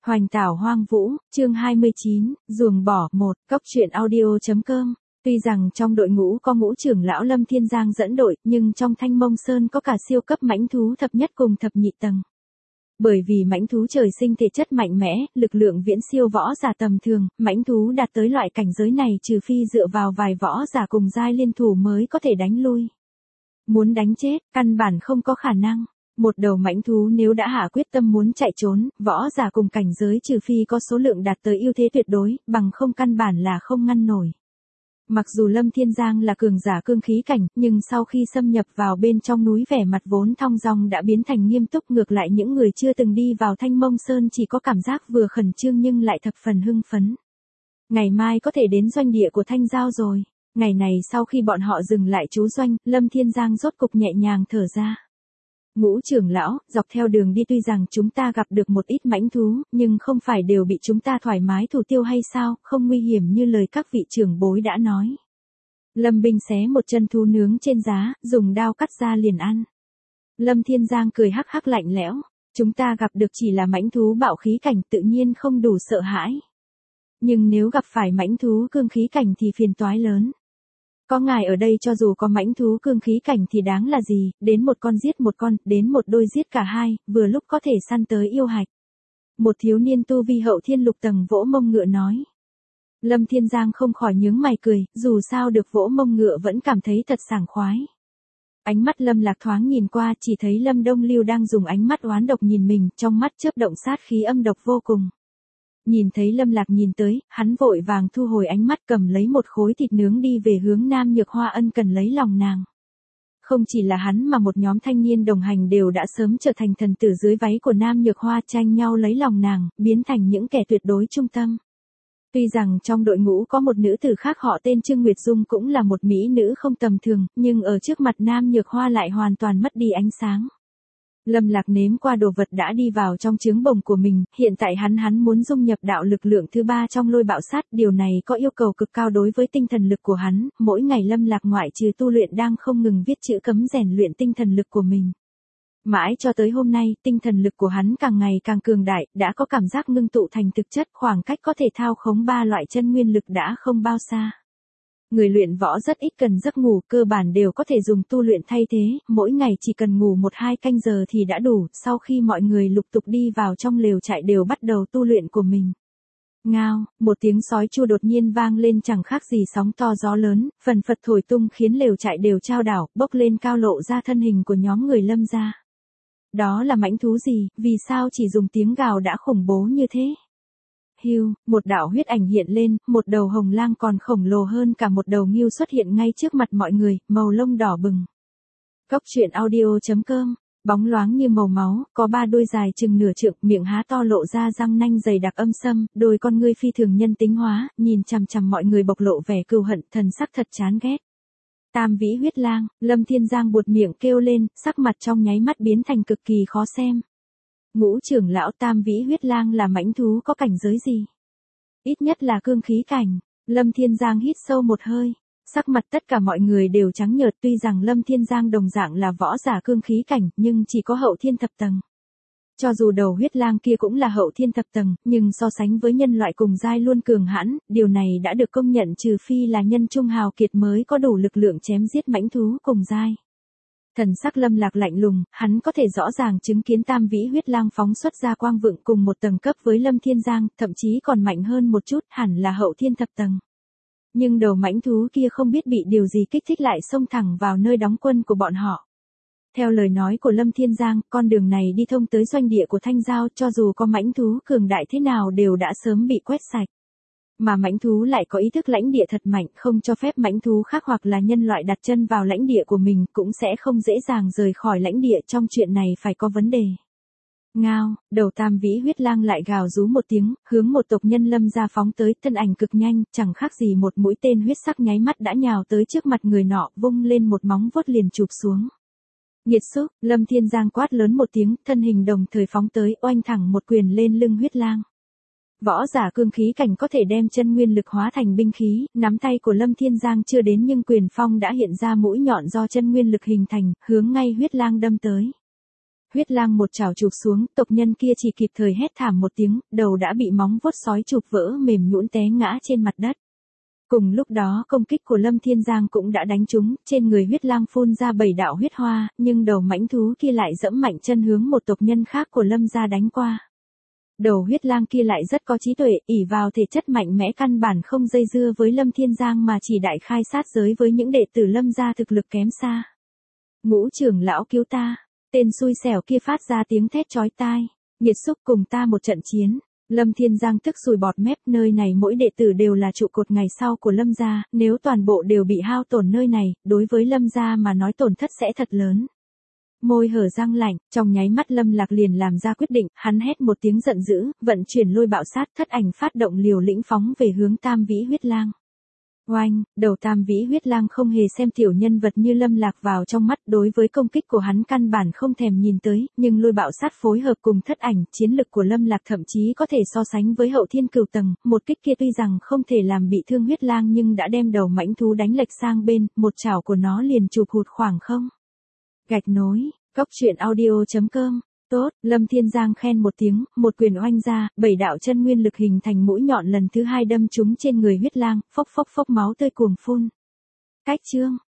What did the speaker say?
Hoành tảo hoang vũ, chương 29, ruồng bỏ 1, cóc truyện audio.com. Tuy rằng trong đội ngũ có ngũ trưởng lão Lâm Thiên Giang dẫn đội, nhưng trong Thanh Mông Sơn có cả siêu cấp mãnh thú thập nhất cùng thập nhị tầng. Bởi vì mãnh thú trời sinh thể chất mạnh mẽ, lực lượng viễn siêu võ giả tầm thường, mãnh thú đạt tới loại cảnh giới này trừ phi dựa vào vài võ giả cùng giai liên thủ mới có thể đánh lui. Muốn đánh chết, căn bản không có khả năng. Một đầu mãnh thú nếu đã hạ quyết tâm muốn chạy trốn, võ giả cùng cảnh giới trừ phi có số lượng đạt tới ưu thế tuyệt đối, bằng không căn bản là không ngăn nổi. Mặc dù Lâm Thiên Giang là cường giả cương khí cảnh, nhưng sau khi xâm nhập vào bên trong núi vẻ mặt vốn thong dong đã biến thành nghiêm túc, ngược lại những người chưa từng đi vào Thanh Mông Sơn chỉ có cảm giác vừa khẩn trương nhưng lại thập phần hưng phấn. Ngày mai có thể đến doanh địa của Thanh Giao rồi. Ngày này sau khi bọn họ dừng lại trú doanh, Lâm Thiên Giang rốt cục nhẹ nhàng thở ra. Ngũ trưởng lão, dọc theo đường đi tuy rằng chúng ta gặp được một ít mãnh thú, nhưng không phải đều bị chúng ta thoải mái thủ tiêu hay sao, không nguy hiểm như lời các vị trưởng bối đã nói. Lâm binh xé một chân thú nướng trên giá, dùng đao cắt ra liền ăn. Lâm Thiên Giang cười hắc hắc lạnh lẽo, chúng ta gặp được chỉ là mãnh thú bạo khí cảnh tự nhiên không đủ sợ hãi. Nhưng nếu gặp phải mãnh thú cương khí cảnh thì phiền toái lớn. Có ngài ở đây cho dù có mãnh thú cương khí cảnh thì đáng là gì, đến một con giết một con, đến một đôi giết cả hai, vừa lúc có thể săn tới yêu hạch. Một thiếu niên tu vi hậu thiên lục tầng vỗ mông ngựa nói. Lâm Thiên Giang không khỏi nhướng mày cười, dù sao được vỗ mông ngựa vẫn cảm thấy thật sảng khoái. Ánh mắt Lâm Lạc thoáng nhìn qua chỉ thấy Lâm Đông Lưu đang dùng ánh mắt oán độc nhìn mình, trong mắt chớp động sát khí âm độc vô cùng. Nhìn thấy Lâm Lạc nhìn tới, hắn vội vàng thu hồi ánh mắt cầm lấy một khối thịt nướng đi về hướng Nam Nhược Hoa ân cần lấy lòng nàng. Không chỉ là hắn mà một nhóm thanh niên đồng hành đều đã sớm trở thành thần tử dưới váy của Nam Nhược Hoa tranh nhau lấy lòng nàng, biến thành những kẻ tuyệt đối trung tâm. Tuy rằng trong đội ngũ có một nữ tử khác họ tên Trương Nguyệt Dung cũng là một mỹ nữ không tầm thường, nhưng ở trước mặt Nam Nhược Hoa lại hoàn toàn mất đi ánh sáng. Lâm Lạc nếm qua đồ vật đã đi vào trong trướng bồng của mình, hiện tại hắn muốn dung nhập đạo lực lượng thứ ba trong lôi bạo sát, điều này có yêu cầu cực cao đối với tinh thần lực của hắn, mỗi ngày Lâm Lạc ngoại trừ tu luyện đang không ngừng viết chữ cấm rèn luyện tinh thần lực của mình. Mãi cho tới hôm nay, tinh thần lực của hắn càng ngày càng cường đại, đã có cảm giác ngưng tụ thành thực chất, khoảng cách có thể thao khống ba loại chân nguyên lực đã không bao xa. Người luyện võ rất ít cần giấc ngủ, cơ bản đều có thể dùng tu luyện thay thế, mỗi ngày chỉ cần ngủ 1-2 canh giờ thì đã đủ, sau khi mọi người lục tục đi vào trong lều trại đều bắt đầu tu luyện của mình. Ngao, một tiếng sói chu đột nhiên vang lên chẳng khác gì sóng to gió lớn, phần phật thổi tung khiến lều trại đều chao đảo, bốc lên cao lộ ra thân hình của nhóm người Lâm gia. Đó là mãnh thú gì, vì sao chỉ dùng tiếng gào đã khủng bố như thế? Hưu, một đạo huyết ảnh hiện lên, một đầu hồng lang còn khổng lồ hơn cả một đầu ngưu xuất hiện ngay trước mặt mọi người, màu lông đỏ bừng. Cóc truyện audio.com, bóng loáng như màu máu, có 3 đuôi dài chừng nửa trượng, miệng há to lộ ra răng nanh dày đặc âm sâm, đôi con ngươi phi thường nhân tính hóa, nhìn chằm chằm mọi người bộc lộ vẻ cừu hận, thần sắc thật chán ghét. Tam vĩ huyết lang, Lâm Thiên Giang buột miệng kêu lên, sắc mặt trong nháy mắt biến thành cực kỳ khó xem. Ngũ trưởng lão tam vĩ huyết lang là mãnh thú có cảnh giới gì? Ít nhất là cương khí cảnh. Lâm Thiên Giang hít sâu một hơi. Sắc mặt tất cả mọi người đều trắng nhợt, tuy rằng Lâm Thiên Giang đồng dạng là võ giả cương khí cảnh, nhưng chỉ có hậu thiên thập tầng. Cho dù đầu huyết lang kia cũng là hậu thiên thập tầng, nhưng so sánh với nhân loại cùng giai luôn cường hãn, điều này đã được công nhận trừ phi là nhân trung hào kiệt mới có đủ lực lượng chém giết mãnh thú cùng giai. Thần sắc Lâm Lạc lạnh lùng, hắn có thể rõ ràng chứng kiến tam vĩ huyết lang phóng xuất ra quang vượng cùng một tầng cấp với Lâm Thiên Giang, thậm chí còn mạnh hơn một chút, hẳn là hậu thiên thập tầng. Nhưng đầu mãnh thú kia không biết bị điều gì kích thích lại xông thẳng vào nơi đóng quân của bọn họ. Theo lời nói của Lâm Thiên Giang, con đường này đi thông tới doanh địa của Thanh Giao, cho dù có mãnh thú cường đại thế nào đều đã sớm bị quét sạch. Mà mãnh thú lại có ý thức lãnh địa thật mạnh, không cho phép mãnh thú khác hoặc là nhân loại đặt chân vào lãnh địa của mình, cũng sẽ không dễ dàng rời khỏi lãnh địa, trong chuyện này phải có vấn đề. Ngao, đầu tam vĩ huyết lang lại gào rú một tiếng, hướng một tộc nhân Lâm gia phóng tới, thân ảnh cực nhanh, chẳng khác gì một mũi tên huyết sắc nháy mắt đã nhào tới trước mặt người nọ, vung lên một móng vuốt liền chụp xuống. Nghiệt xúc, Lâm Thiên Giang quát lớn một tiếng, thân hình đồng thời phóng tới, oanh thẳng một quyền lên lưng huyết lang. Võ giả cương khí cảnh có thể đem chân nguyên lực hóa thành binh khí, nắm tay của Lâm Thiên Giang chưa đến nhưng quyền phong đã hiện ra mũi nhọn do chân nguyên lực hình thành, hướng ngay huyết lang đâm tới. Huyết lang một chảo chụp xuống, tộc nhân kia chỉ kịp thời hét thảm một tiếng, đầu đã bị móng vuốt sói chụp vỡ mềm nhũn té ngã trên mặt đất. Cùng lúc đó công kích của Lâm Thiên Giang cũng đã đánh trúng, trên người huyết lang phun ra 7 đạo huyết hoa, nhưng đầu mãnh thú kia lại giẫm mạnh chân hướng một tộc nhân khác của Lâm gia đánh qua. Đầu huyết lang kia lại rất có trí tuệ, ỷ vào thể chất mạnh mẽ căn bản không dây dưa với Lâm Thiên Giang mà chỉ đại khai sát giới với những đệ tử Lâm gia thực lực kém xa. Ngũ trưởng lão cứu ta, tên xui xẻo kia phát ra tiếng thét chói tai, nghiệt xúc cùng ta một trận chiến. Lâm Thiên Giang tức sùi bọt mép, nơi này mỗi đệ tử đều là trụ cột ngày sau của Lâm gia, nếu toàn bộ đều bị hao tổn nơi này, đối với Lâm gia mà nói tổn thất sẽ thật lớn. Môi hở răng lạnh, trong nháy mắt Lâm Lạc liền làm ra quyết định, hắn hét một tiếng giận dữ, vận chuyển lôi bạo sát, thất ảnh phát động liều lĩnh phóng về hướng Tam Vĩ huyết lang. Oanh, đầu Tam Vĩ huyết lang không hề xem tiểu nhân vật như Lâm Lạc vào trong mắt, đối với công kích của hắn căn bản không thèm nhìn tới, nhưng lôi bạo sát phối hợp cùng thất ảnh, chiến lực của Lâm Lạc thậm chí có thể so sánh với hậu thiên cửu tầng, một kích kia tuy rằng không thể làm bị thương huyết lang nhưng đã đem đầu mãnh thú đánh lệch sang bên, một chảo của nó liền chụp hụt khoảng không. Gạch nối, cóc truyện audio.com. Tốt, Lâm Thiên Giang khen một tiếng, một quyền oanh ra, 7 đạo chân nguyên lực hình thành mũi nhọn lần thứ 2 đâm trúng trên người huyết lang, phốc phốc phốc máu tươi cuồng phun. Cách chương.